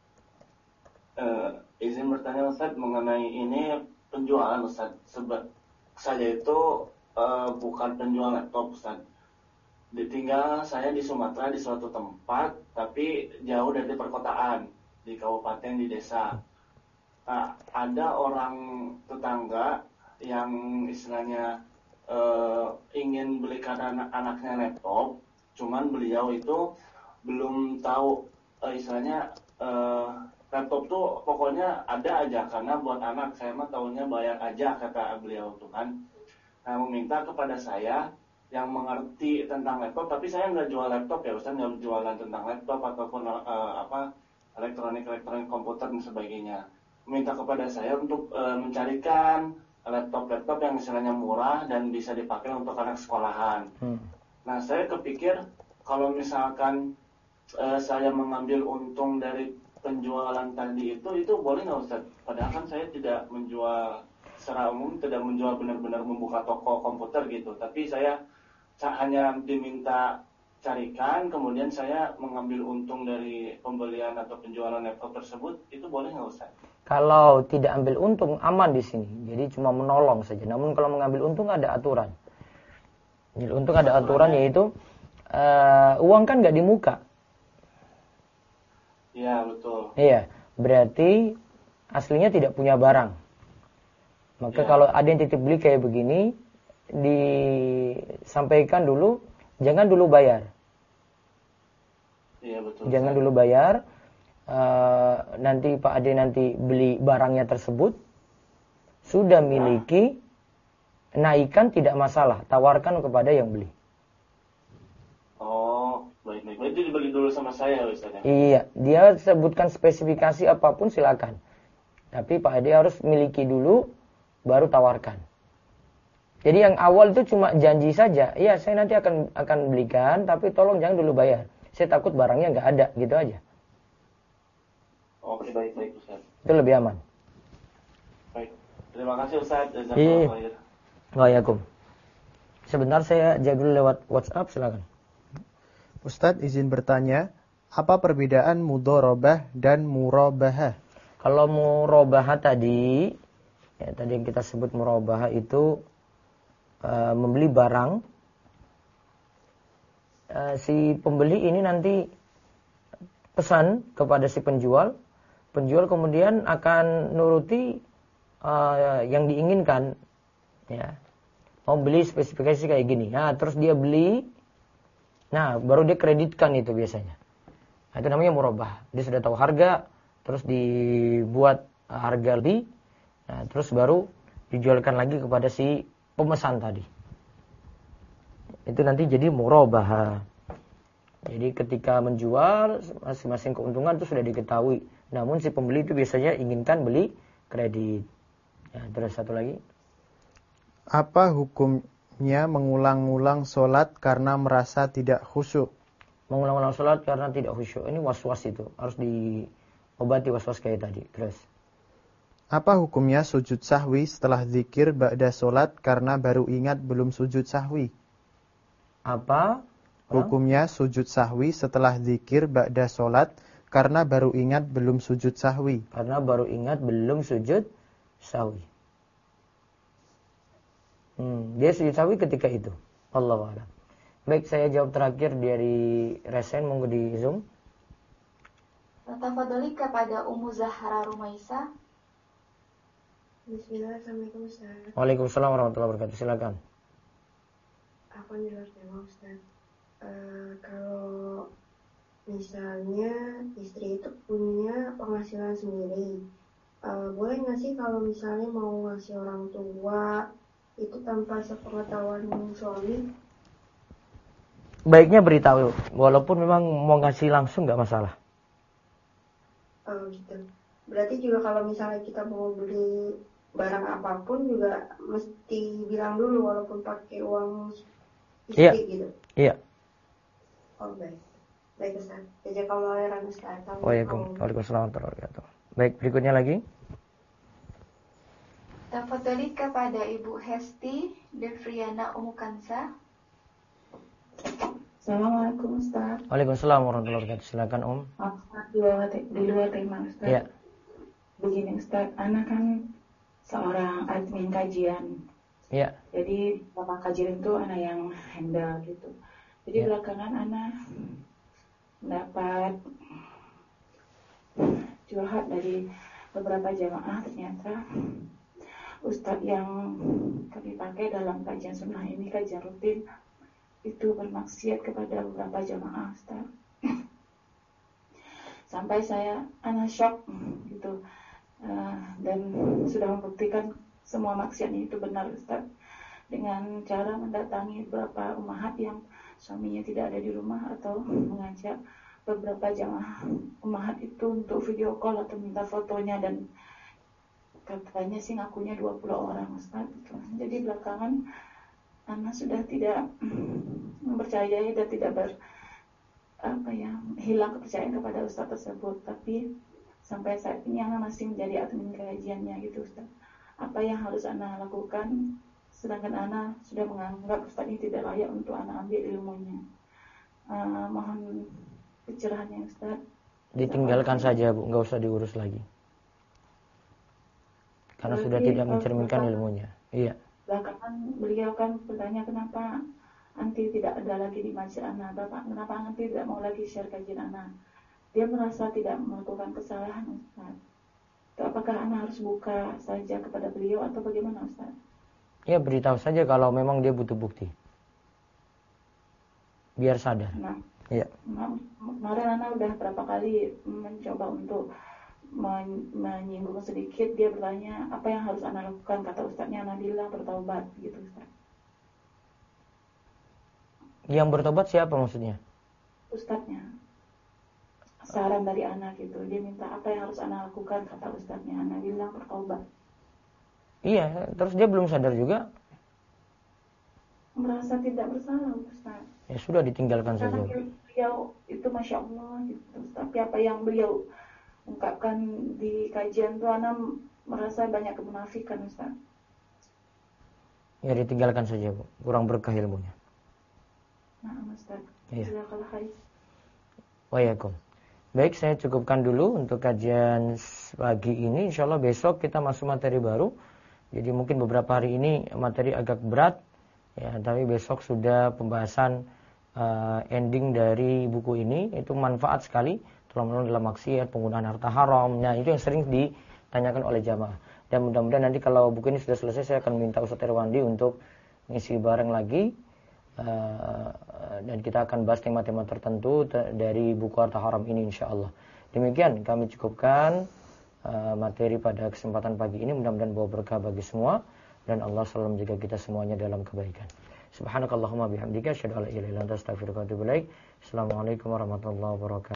[SPEAKER 5] Izin bertanya, Ustaz, mengenai ini penjualan, Ustaz. Saya itu bukan penjual laptop, Ustaz. Tinggal saya di Sumatera di suatu tempat, tapi jauh dari perkotaan, di kabupaten, di desa. Nah, ada orang tetangga yang istilahnya ingin belikan anaknya laptop, cuman beliau itu belum tahu istilahnya laptop tuh pokoknya ada aja karena buat anak. Saya mah tahunya bayar aja, kata beliau tuh kan. Nah, meminta kepada saya yang mengerti tentang laptop, tapi saya nggak jual laptop ya Ustaz, nggak jualan tentang laptop ataupun elektronik komputer dan sebagainya. Minta kepada saya untuk mencarikan laptop yang istilahnya murah dan bisa dipakai untuk anak sekolahan. Nah, saya kepikir kalau misalkan saya mengambil untung dari penjualan tadi itu boleh nggak Ustaz? Padahal kan saya tidak menjual secara umum, tidak menjual benar-benar membuka toko komputer gitu. Tapi saya hanya diminta carikan, kemudian saya mengambil untung dari pembelian atau penjualan laptop tersebut, itu boleh nggak Ustaz?
[SPEAKER 1] Kalau tidak ambil untung, aman di sini. Jadi cuma menolong saja. Namun kalau mengambil untung ada aturan. Jadi untung ada aturan, yaitu uang kan nggak di muka.
[SPEAKER 5] Iya, betul.
[SPEAKER 1] Iya, berarti aslinya tidak punya barang. Maka kalau ada yang titip beli kayak begini, disampaikan dulu, jangan dulu bayar.
[SPEAKER 5] Iya, betul.
[SPEAKER 1] Jangan dulu bayar. nanti Pak Ade nanti beli barangnya tersebut, sudah miliki, naikkan tidak masalah, tawarkan kepada yang beli.
[SPEAKER 7] Oh, baik-baik. Berarti dibeli dulu sama saya, Ustaz ya?
[SPEAKER 1] Iya, dia sebutkan spesifikasi apapun silakan. Tapi Pak Ade harus miliki dulu, baru tawarkan. Jadi yang awal itu cuma janji saja. Iya, saya nanti akan belikan, tapi tolong jangan dulu bayar. Saya takut barangnya nggak ada, gitu aja.
[SPEAKER 7] Oke, baik-baik Ustaz.
[SPEAKER 1] Itu lebih aman.
[SPEAKER 7] Baik. Terima kasih Ustaz.
[SPEAKER 1] Iya. Waalaikumsalam. Sebentar saya jawab dulu lewat WhatsApp, silakan.
[SPEAKER 2] Ustadz izin bertanya, apa perbedaan mudharabah dan murabahah?
[SPEAKER 1] Kalau murabahah tadi, ya tadi yang kita sebut murabahah itu membeli barang. Si pembeli ini nanti pesan kepada si penjual. Penjual kemudian akan nuruti yang diinginkan, ya. Mau beli spesifikasi kayak gini, nah terus dia beli, nah baru dia kreditkan itu biasanya. Nah, itu namanya murabah. Dia sudah tahu harga, terus dibuat harga lebih, nah terus baru dijualkan lagi kepada si pemesan tadi. Itu nanti jadi murabah. Jadi ketika menjual, masing-masing keuntungan itu sudah diketahui. Namun si pembeli itu biasanya inginkan beli kredit. Ya, terus satu lagi.
[SPEAKER 2] Apa hukumnya mengulang-ulang sholat karena merasa tidak khusyuk?
[SPEAKER 1] Mengulang-ulang sholat karena tidak khusyuk. Ini was-was itu. Harus diobati was-was kayak tadi. Terus.
[SPEAKER 2] Apa hukumnya sujud sahwi setelah zikir ba'da sholat karena baru ingat belum sujud sahwi?
[SPEAKER 1] Apa?
[SPEAKER 2] Hukumnya sujud sahwi setelah zikir ba'da sholat karena baru ingat belum sujud sahwi.
[SPEAKER 1] Karena baru ingat belum sujud sahwi. Dia sujud sahwi ketika itu. Allahu a'lam. Baik, saya jawab terakhir dari Resen, monggo di Zoom.
[SPEAKER 3] Tafadhali kepada Ummu Zahra Rumaisa.
[SPEAKER 8] Bismillah, Assalamualaikum Ustaz.
[SPEAKER 1] Waalaikumsalam warahmatullahi wabarakatuh. Silakan.
[SPEAKER 8] Aku di luar tema Ustaz. Kalau misalnya istri itu punya penghasilan sendiri, boleh nggak sih kalau misalnya mau ngasih orang tua itu tanpa sepengetahuan suami?
[SPEAKER 1] Baiknya beritahu, walaupun memang mau ngasih langsung nggak masalah.
[SPEAKER 8] Oh gitu. Berarti juga kalau misalnya kita mau beli barang apapun juga mesti bilang dulu walaupun pakai uang istri gitu.
[SPEAKER 1] Iya.
[SPEAKER 8] Oh baik. Baik Ustaz. Jazakallahu khairan Ustaz.
[SPEAKER 1] Waalaikumsalam warahmatullahi wabarakatuh. Baik, berikutnya lagi.
[SPEAKER 3] Tafadhali kepada Ibu Hesti Devriana Umukansa.
[SPEAKER 9] Assalamualaikum Ustaz.
[SPEAKER 1] Waalaikumsalam warahmatullahi wabarakatuh. Silakan
[SPEAKER 9] Ustaz, di luar tema Ustaz.
[SPEAKER 1] Iya.
[SPEAKER 9] Begini Ustaz, anak kan seorang admin kajian.
[SPEAKER 1] Iya.
[SPEAKER 9] Jadi sama kajian itu anak yang handle gitu. Jadi belakangan anak mendapat curhat dari beberapa jamaah, ternyata Ustadz yang kami pakai dalam kajian sunnah ini, kajian rutin, itu bermaksiat kepada beberapa jamaah Ustadz. Sampai anak shock gitu, dan sudah membuktikan semua maksiatnya itu benar Ustadz, dengan cara mendatangi beberapa ummahat yang suaminya tidak ada di rumah, atau mengajak beberapa jamaah ummahat itu untuk video call atau minta fotonya, dan katanya sih ngakunya 20 orang Ustaz gitu. Jadi belakangan anak sudah tidak mempercayai dan tidak hilang kepercayaan kepada Ustaz tersebut. Tapi sampai saat ini anak masih menjadi admin kajiannya gitu Ustaz. Apa yang harus anak lakukan, sedangkan anak sudah menganggap Ustaz ini tidak layak untuk anak ambil ilmunya. Mohon pencerahannya Ustaz.
[SPEAKER 1] Ditinggalkan saja Bu, nggak usah diurus lagi. Karena sudah tidak mencerminkan ilmunya. Iya.
[SPEAKER 9] Belakangan beliau kan bertanya, kenapa anti tidak ada lagi di masjid anak, Bapak, kenapa anti tidak mau lagi share kajian anak? Dia merasa tidak melakukan kesalahan Ustaz. Apakah anak harus buka saja kepada beliau atau bagaimana Ustaz?
[SPEAKER 1] Ya beritahu saja kalau memang dia butuh bukti. Biar sadar.
[SPEAKER 9] Nah,
[SPEAKER 1] Iya.
[SPEAKER 9] Kemarin Ana udah berapa kali mencoba untuk menyinggung sedikit. Dia bertanya apa yang harus Ana lakukan. Kata ustadznya Ana bilang bertaubat gitu Ustaz.
[SPEAKER 1] Yang bertobat siapa maksudnya?
[SPEAKER 9] Ustadznya. Saran dari Ana gitu. Dia minta apa yang harus Ana lakukan. Kata ustadznya Ana bilang bertaubat.
[SPEAKER 1] Iya, terus dia belum sadar juga.
[SPEAKER 9] Merasa tidak bersalah Ustaz.
[SPEAKER 1] Ya sudah, ditinggalkan saja.
[SPEAKER 9] Karena beliau itu Masya Allah gitu. Tapi apa yang beliau ungkapkan di kajian itu Ana merasa banyak kemunafikan Ustaz.
[SPEAKER 1] Ya ditinggalkan saja Bu, kurang berkah ilmunya.
[SPEAKER 9] Nah Ustaz,
[SPEAKER 1] Iya.
[SPEAKER 9] jazakallah khair.
[SPEAKER 1] Waalaikum. Baik, saya cukupkan dulu untuk kajian pagi ini. Insya Allah besok kita masuk materi baru. Jadi mungkin beberapa hari ini materi agak berat, ya, tapi besok sudah pembahasan ending dari buku ini. Itu manfaat sekali, terutama dalam maksiat, penggunaan harta haram. Nah, itu yang sering ditanyakan oleh jamaah. Dan mudah-mudahan nanti kalau buku ini sudah selesai, saya akan minta Ustaz Irwandi untuk ngisi bareng lagi. Dan kita akan bahas tema-tema tertentu dari buku harta haram ini insya Allah. Demikian kami cukupkan materi pada kesempatan pagi ini. Mudah-mudahan bawa berkah bagi semua, dan Allah selalu menjaga kita semuanya dalam kebaikan. Subhanakallahumma bihamdika asyhadu an la ilaha illa anta astaghfiruka wa atubu ilaik. Assalamualaikum warahmatullahi wabarakatuh.